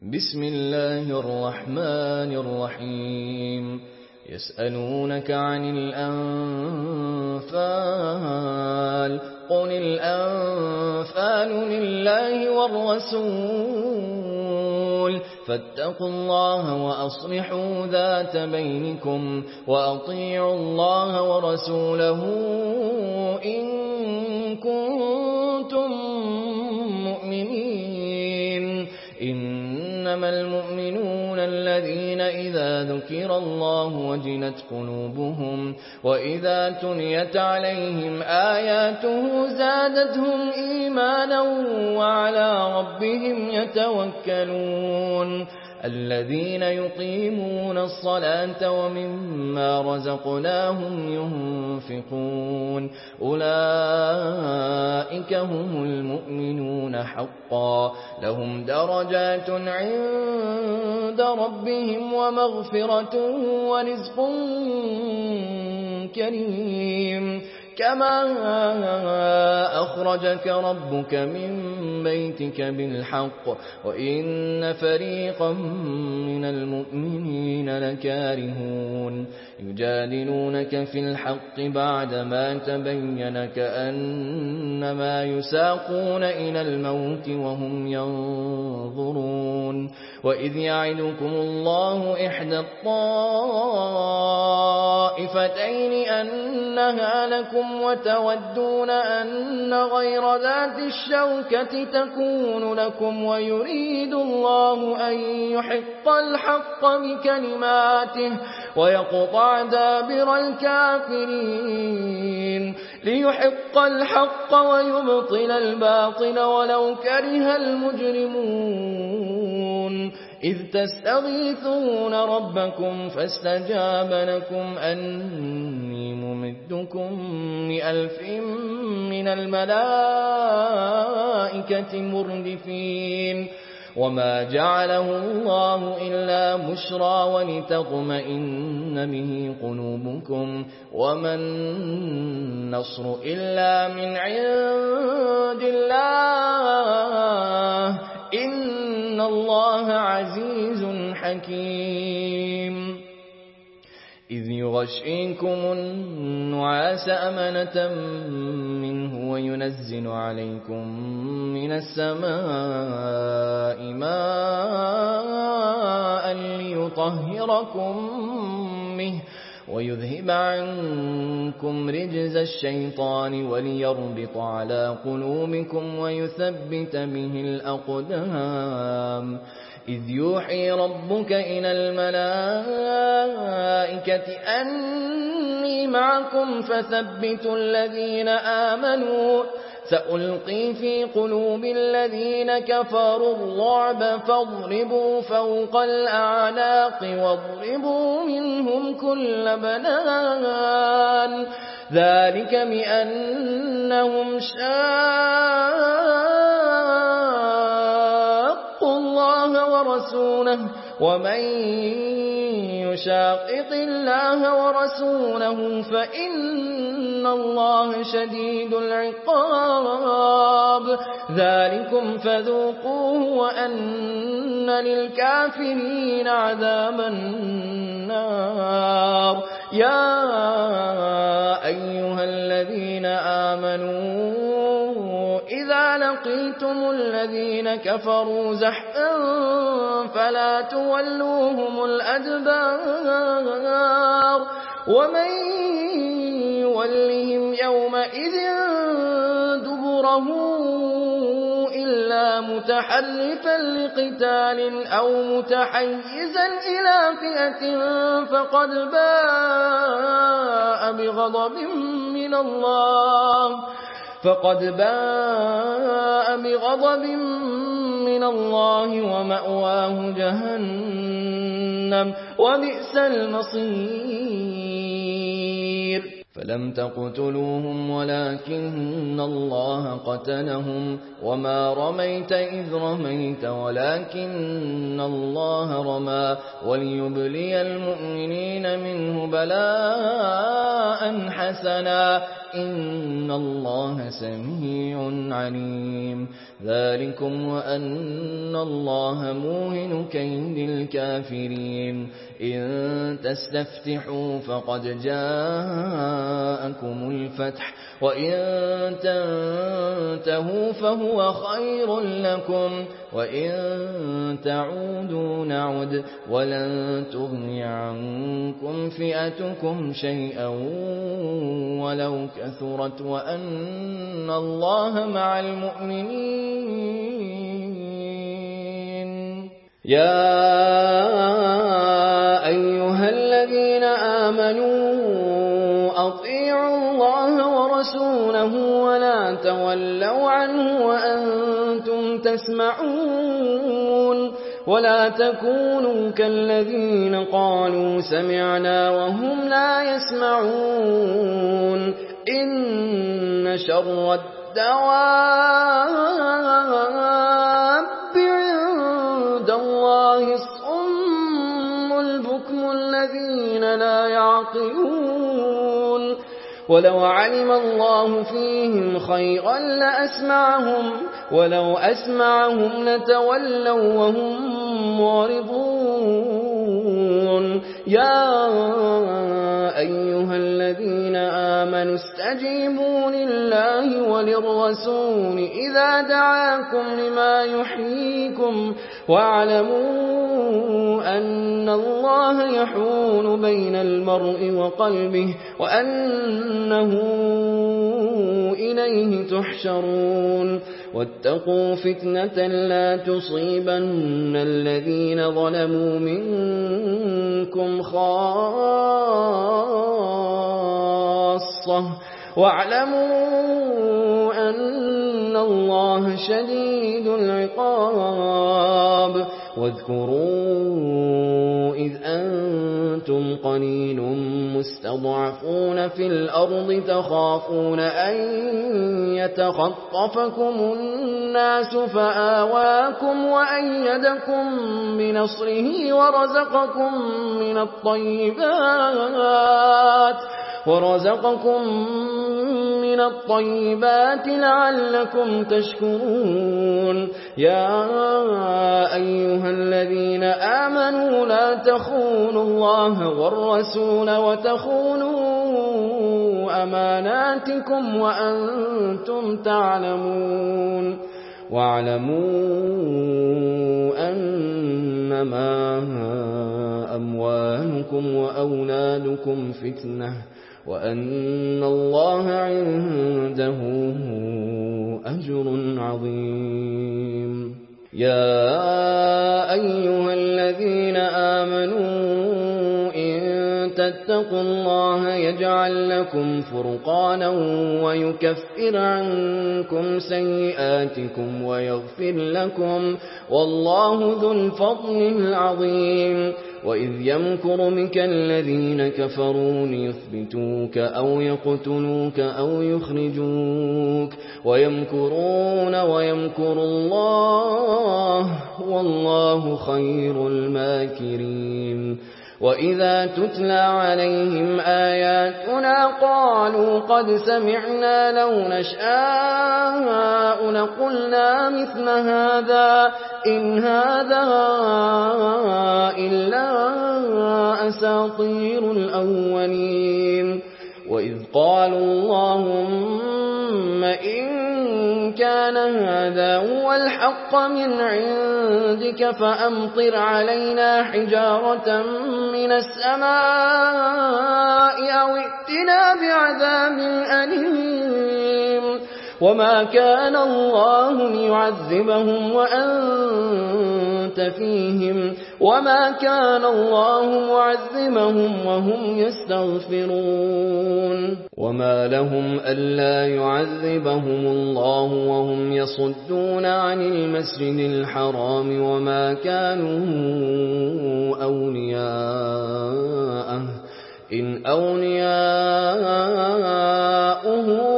بسم الله الرحمن الرحيم يسألونك عن الأنفال قل الأنفال لله والرسول فاتقوا الله وأصلحوا ذات بينكم وأطيعوا الله ورسوله إن كنتم مؤمنين إنما المؤمنون الذين إذا ذكر الله وجلت قلوبهم وإذا تليت عليهم آياته زادتهم إيمانا وعلى ربهم يتوكلون الذين يقيمون الصلاة ومما رزقناهم ينفقون أولئك هم المؤمنون حقا لهم درجات عند ربهم ومغفرة ورزق كريم كما أخرجك ربك من بيتك بالحق وإن فريقا من المؤمنين لكارهون يجادلونك في الحق بعدما تبين كأنما يساقون إلى الموت وهم ينظرون وإذ يعدكم الله إحدى الطائفتين أنها لكم وتودون أن غير ذات الشوكة تكون لكم ويريد الله أن يحق الحق بكلماته ويقطع دابر الكافرين ليحق الحق ويبطل الباطل ولو كره المجرمون إذ تستغيثون ربكم فاستجاب لكم أني ممدكم ب1,000 من الملائكة مردفين وما جعله الله إلا بشرى ولتطمئن به قلوبكم وما النصر إلا من عند الله إن الله عزيز حكيم إذ يغشيكم النعاس أمنة منه وينزل عليكم من السماء ماء ليطهركم به ويذهب عنكم رجز الشيطان وليربط على قلوبكم ويثبت به الأقدام إذ يوحي ربك إلى الملائكة أني معكم فثبتوا الذين آمنوا سألقي في قلوب الذين كفروا الرعب فاضربوا فوق الأعناق واضربوا منهم كل بنان ذلك بأنهم شاقوا الله ورسوله ومن يشاقق الله ورسوله فإن الله شديد العقاب ذلكم فذوقوه وأن للكافرين عذاب النار يا أيها الذين آمنوا إذا لقيتم الذين كفروا زحفا فلا تولوهم الأدبار ومن يولهم يومئذ دبره إلا متحرفا لقتال أو متحيزا إلى فئة فقد باء بغضب من الله ومأواه جهنم وبئس المصير فلم تقتلوهم ولكن الله قتلهم وما رميت إذ رميت ولكن الله رمى وليبلي المؤمنين منه بلاء حسنا إن الله سميع عليم ذلكم وأن الله موهن كيد الكافرين إن تستفتحوا فقد جاءكم الفتح وإن تنتهوا فهو خير لكم وإن تعودوا نعد ولن تغني عنكم فئتكم شيئا ولو كثرت وأن الله مع المؤمنين يا أيها الذين آمنوا أطيعوا الله ورسوله ولا تولوا عنه وأنتم تسمعون ولا تكونوا كالذين قالوا سمعنا وهم لا يسمعون إن شر الدواب عند الله الصم البكم الذين لا يعقلون ولو علم الله فيهم خيرا لأسمعهم ولو أسمعهم لتولوا وهم معرضون يا أيها الذين آمنوا استجيبوا لله وللرسول إذا دعاكم لما يحييكم واعلموا أن الله يحول بين المرء وقلبه وأنه إليه تحشرون واتقوا فتنة لا تصيبن الذين ظلموا منكم خاصة واعلموا أن الله شديد العقاب واذكروا إذ أنتم قليل مستضعفون في الأرض تخافون أن يتخطفكم الناس فآواكم وأيدكم بنصره ورزقكم من الطيبات لعلكم تشكرون يا أيها الذين آمنوا لا تخونوا الله والرسول وتخونوا أماناتكم وأنتم تعلمون واعلموا أنما أموالكم وأولادكم فتنة وأن الله عنده أجر عظيم يا أيها الذين آمنوا إن تتقوا الله يجعل لكم فرقانا ويكفر عنكم سيئاتكم ويغفر لكم والله ذو الفضل العظيم وإذ يمكر بك الذين كفروا ليثبتوك أو يقتلوك أو يخرجوك ويمكرون ويمكر الله والله خير الماكرين وإذا تتلى عليهم آياتنا قالوا قد سمعنا لو نشاء لقلنا مثل هذا إن هذا إلا أساطير الأولين وإذ قالوا اللهم إن كان هذا هو الحق من عندك فأمطر علينا حجارة من السماء أو ائتنا بعذاب أليم وما كان الله ليعذبهم وأنت فيهم وما كان الله معذبهم وهم يستغفرون وما لهم ألا يعذبهم الله وهم يصدون عن المسجد الحرام وما كانوا أولياءه إن أولياؤه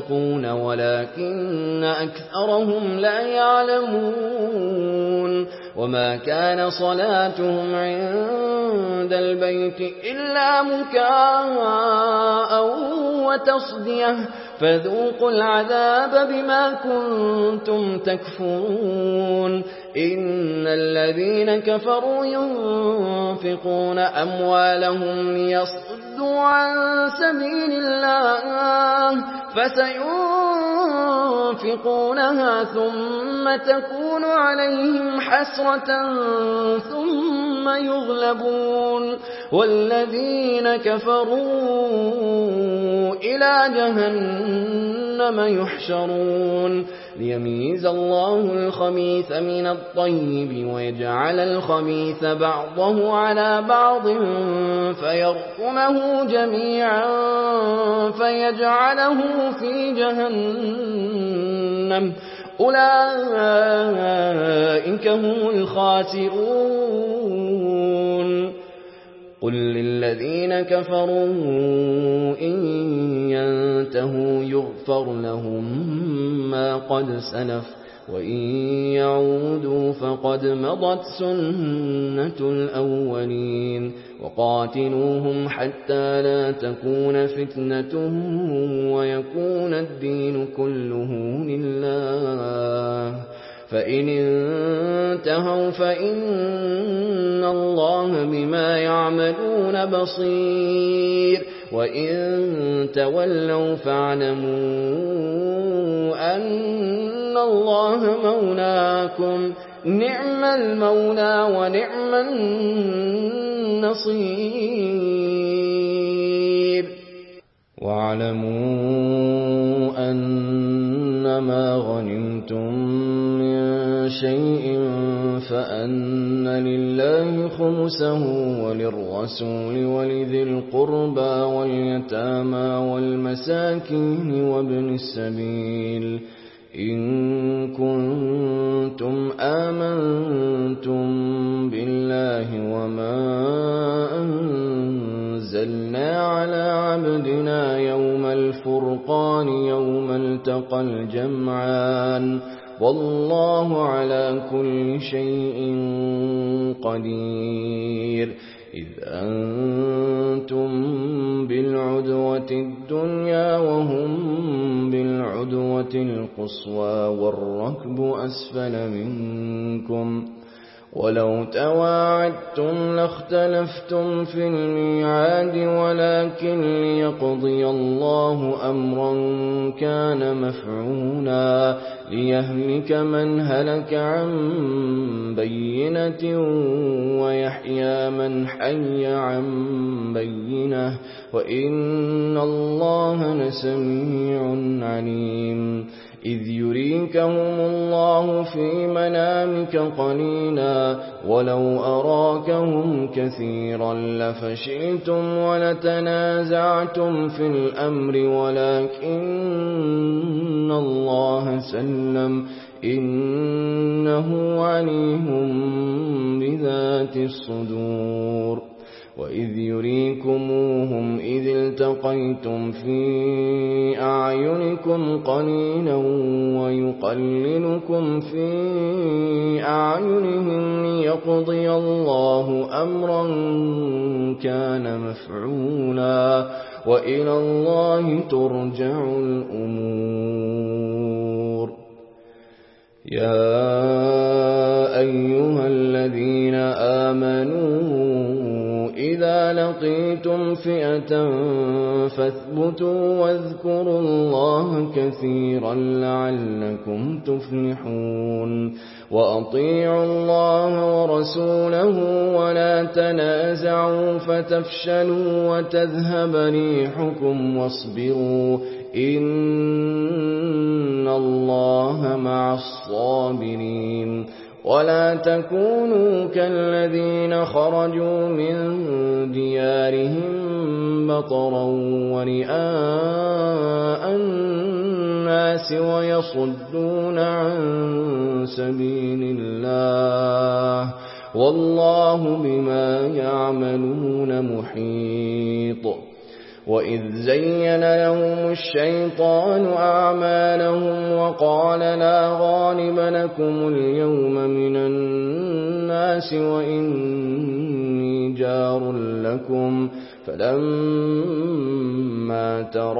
المتقون ولكن أكثرهم لا يعلمون وما كان صلاتهم عند البيت إلا مكاء وتصدية فذوقوا العذاب بما كنتم تكفرون إن الذين كفروا ينفقون أموالهم ليصدوا عن سبيل الله فسينفقونها ثم تكون عليهم حسرة ثم يغلبون والذين كفروا إلى جهنم يحشرون ليميز الله الخبيث من الطيب ويجعل الخبيث بعضه على بعض فيركمه جميعا فيجعله في جهنم أولئك هم الخاسرون قل للذين كفروا إن ينتهوا يغفر لهم ما قد سلف وإن يعودوا فقد مضت سنة الأولين وقاتلوهم حتى لا تكون فتنة ويكون الدين كله لله فإن انتهوا فإن الله بما يعملون بصير وإن تولوا فاعلموا أن الله مولاكم نعم المولى ونعم النصير واعلموا أنما غنمتم من شيء فأن لله خمسه وللرسول ولذي القربى واليتامى والمساكين وابن السبيل إن كنتم آمنتم بالله وما أنزلنا على عبدنا يوم الفرقان يوم التقى الجمعان والله على كل شيء قدير إذ أنتم بالعدوة الدنيا وهم بالعدوة القصوى والركب أسفل منكم ولو تواعدتم لاختلفتم في الميعاد ولكن ليقضي الله أمرا كان مفعولا ليهلك من هلك عن بينة ويحيى من حي عن بينة وإن الله لسميع عليم إذ يريكهم الله في منامك قليلا ولو أراكهم كثيرا لفشلتم ولتنازعتم في الأمر ولكن الله سلم إنه عليم بذات الصدور وإذ يريكموهم إذ التقيتم في أعينكم قليلا ويقللكم في أعينهم ليقضي الله أمرا كان مفعولا وإلى الله ترجع الأمور يا أيها الذين آمنوا إذا لقيتم فئة فاثبتوا واذكروا الله كثيرا لعلكم تفلحون وأطيعوا الله ورسوله ولا تنازعوا فتفشلوا وتذهب ريحكم واصبروا إن الله مع الصابرين ولا تكونوا كالذين خرجوا من ديارهم بطرا ورئاء الناس ويصدون عن سبيل الله والله بما يعملون محيط وإذ زين لهم الشيطان أعمالهم وقال لا غالب لكم اليوم من الناس وإني جار لكم فلما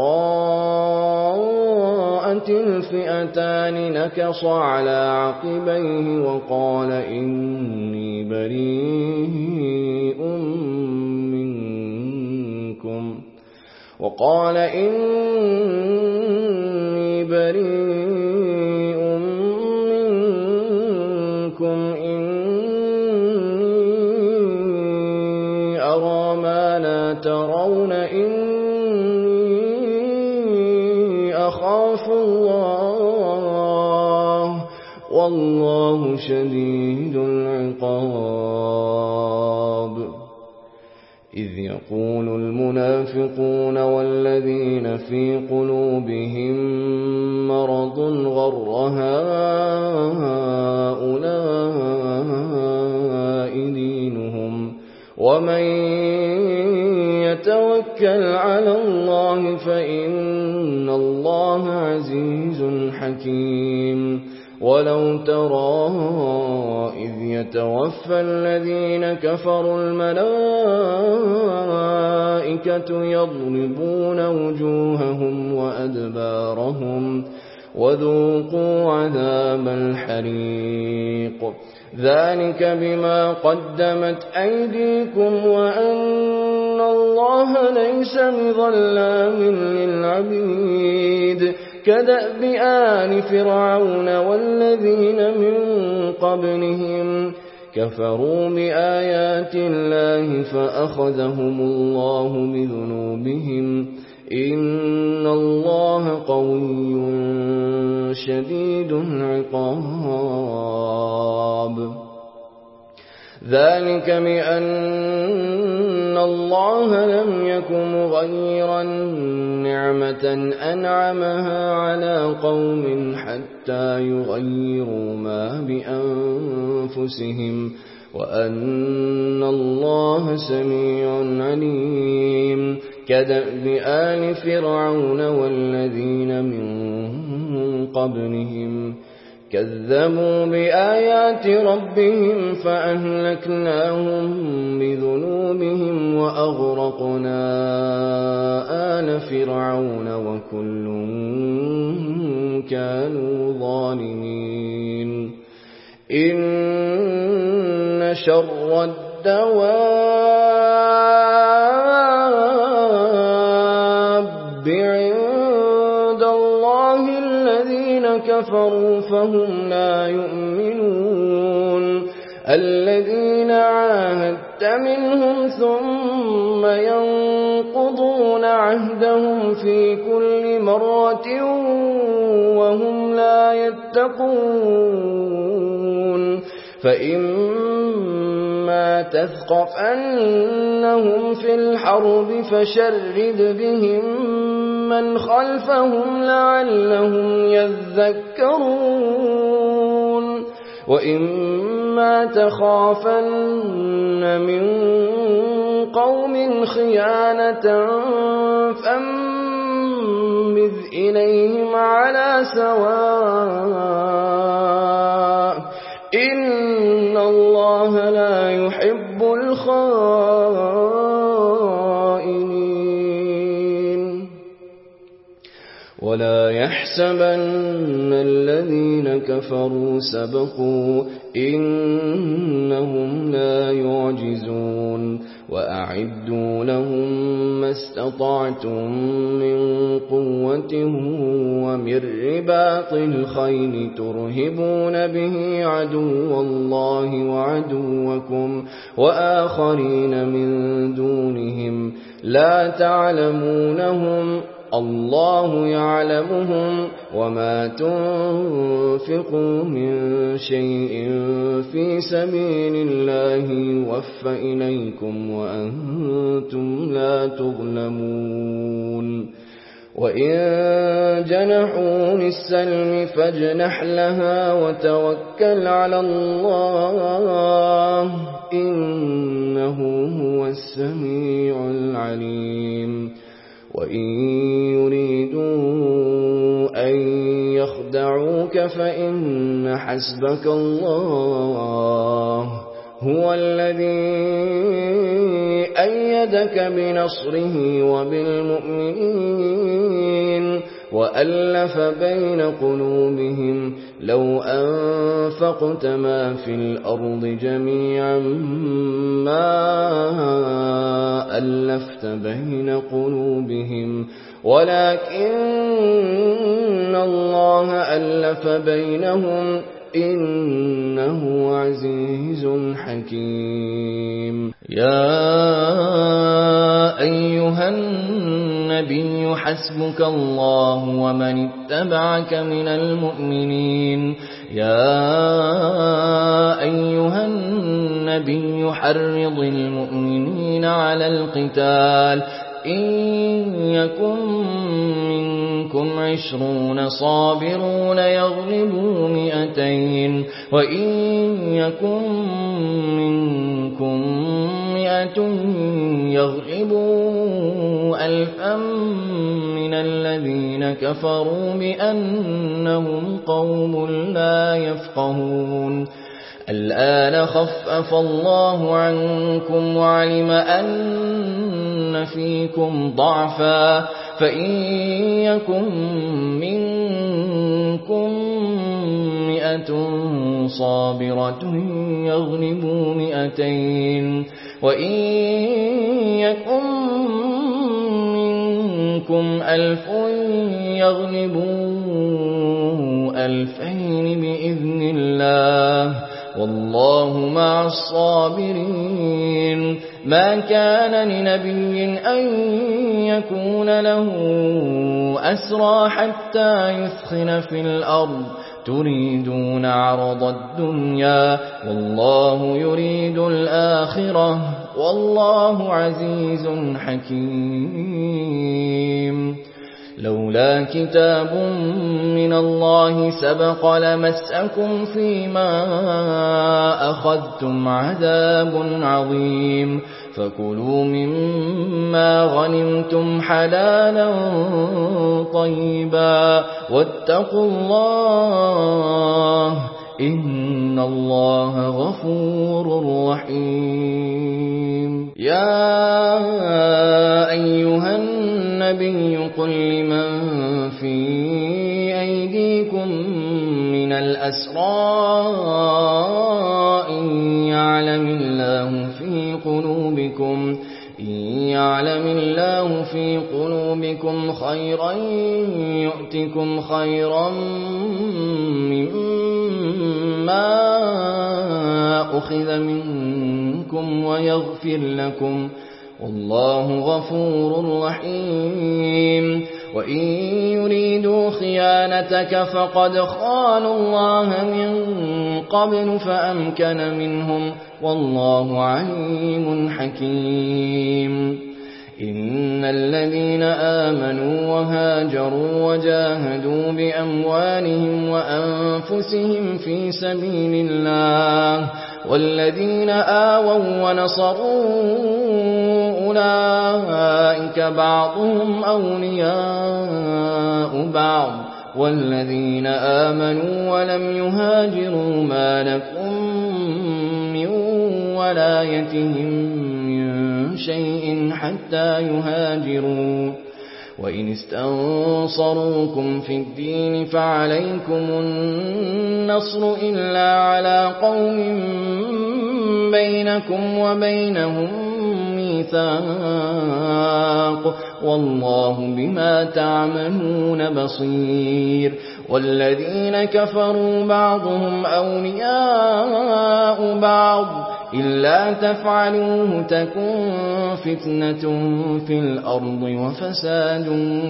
تراءت الفئتان نكص على عقبيه وقال إني بريء منكم إني أرى ما لا ترون إني أخاف الله والله شديد العقاب. إذ يقول المنافقون والذين في قلوبهم مرض غر هؤلاء دينهم ومن يتوكل على الله فإن الله عزيز حكيم. ولو ترى إذ يتوفى الذين كفروا الملائكة يضربون وجوههم وأدبارهم وذوقوا عذاب الحريق ذلك بما قدمت أيديكم وأن الله ليس بظلام للعبيد. كدأب آل فرعون والذين من قبلهم كفروا بآيات الله فأخذهم الله بذنوبهم إن الله قوي شديد العقاب. ذلك بأن الله لم يكن مغيرا نعمة أنعمها على قوم حتى يغيروا ما بأنفسهم وأن الله سميع عليم. كدأب آل فرعون والذين من قبلهم كذبوا بآيات ربهم فأهلكناهم بذنوبهم وأغرقنا آل فرعون وكل كانوا ظالمين. إن شر الدواب عند الله الذين كفروا فهم لا يؤمنون. الذين عاهدت منهم ثم ينقضون عهدهم في كل مرة وهم لا يتقون. فإما تثقفنهم في الحرب فشرد بهم من خلفهم لعلهم يذكرون. وإما تخافن من قوم خيانة فانبذ إليهم على سواء إن الله لا يحب الخائنين. ولا يحسبن الذين كفروا سبقوا إنهم لا يعجزون. وأعدوا لهم ما استطعتم من قوة ومن رباط الخيل ترهبون به عدو الله وعدوكم وآخرين من دونهم لا تعلمونهم الله يعلمهم. وما تنفقوا من شيء في سبيل الله يوفى إليكم وأنتم لا تظلمون. وإن جنحوا للسلم فاجنح لها وتوكل على الله إنه هو السميع العليم. وإن يريدوا أن يخدعوك فإن حسبك الله هو الذي أيدك بنصره وبالمؤمنين وألف بين قلوبهم لو أنفقت ما في الأرض جميعا ما ألفت بين قلوبهم ولكن الله ألف بينهم إنه عزيز حكيم. يا أيها النبي حسبك الله ومن اتبعك من المؤمنين. يا أيها النبي حرض المؤمنين على القتال إن يكن منكم 20 صابرون يغلبوا 200 وإن يكن منكم 100 يغلبوا 1000 من الذين كفروا بأنهم قوم لا يفقهون. الآن خفف الله عنكم وعلم أن فيكم ضعفا فإن يكن منكم 100 صابرة يغلبوا 200 وإن يكن منكم 1000 يغلبوا 2000 بإذن الله والله مع الصابرين. ما كان لنبي أن يكون له أسرى حتى يثخن في الأرض تريدون عرض الدنيا والله يريد الآخرة والله عزيز حكيم. لولا كتاب من الله سبق لمسكم فيما أخذتم عذاب عظيم فكلوا مما غنمتم حلالا طيبا واتقوا الله إن الله غفور رحيم. يا أيها النبي قل لمن في أيديكم من الأسرى إن يعلم الله في قلوبكم خيرا يؤتكم خيرا مما أخذ منكم ويغفر لكم والله غفور رحيم. وإن يريدوا خيانتك فقد خانوا الله من قبل فأمكن منهم والله عليم حكيم. إن الذين آمنوا وهاجروا وجاهدوا بأموالهم وأنفسهم في سبيل الله والذين آووا ونصروا أولئك بعضهم أولياء بعض والذين آمنوا ولم يهاجروا ما لكم من ولايتهم من شيء حتى يهاجروا وإن استنصروكم في الدين فعليكم النصر إلا على قوم بينكم وبينهم ميثاق والله بما تعملون بصير. والذين كفروا بعضهم أولياء بعض إلا تفعلوه تكن فتنة في الأرض وفساد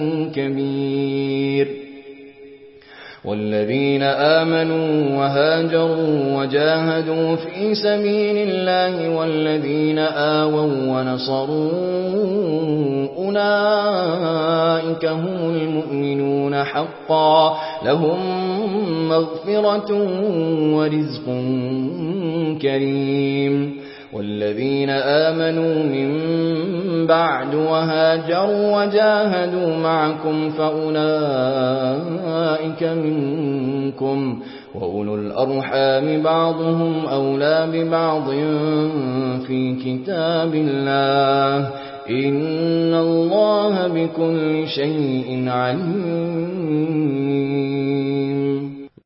كبير. والذين آمنوا وهاجروا وجاهدوا في سبيل الله والذين آووا ونصروا أولئك هم المؤمنون حقا لهم مغفرة ورزق كريم. والذين آمنوا من بعد وهاجروا وجاهدوا معكم فأولئك منكم، وأولو الأرحام بعضهم أولى ببعض في كتاب الله، إن الله بكل شيء عليم.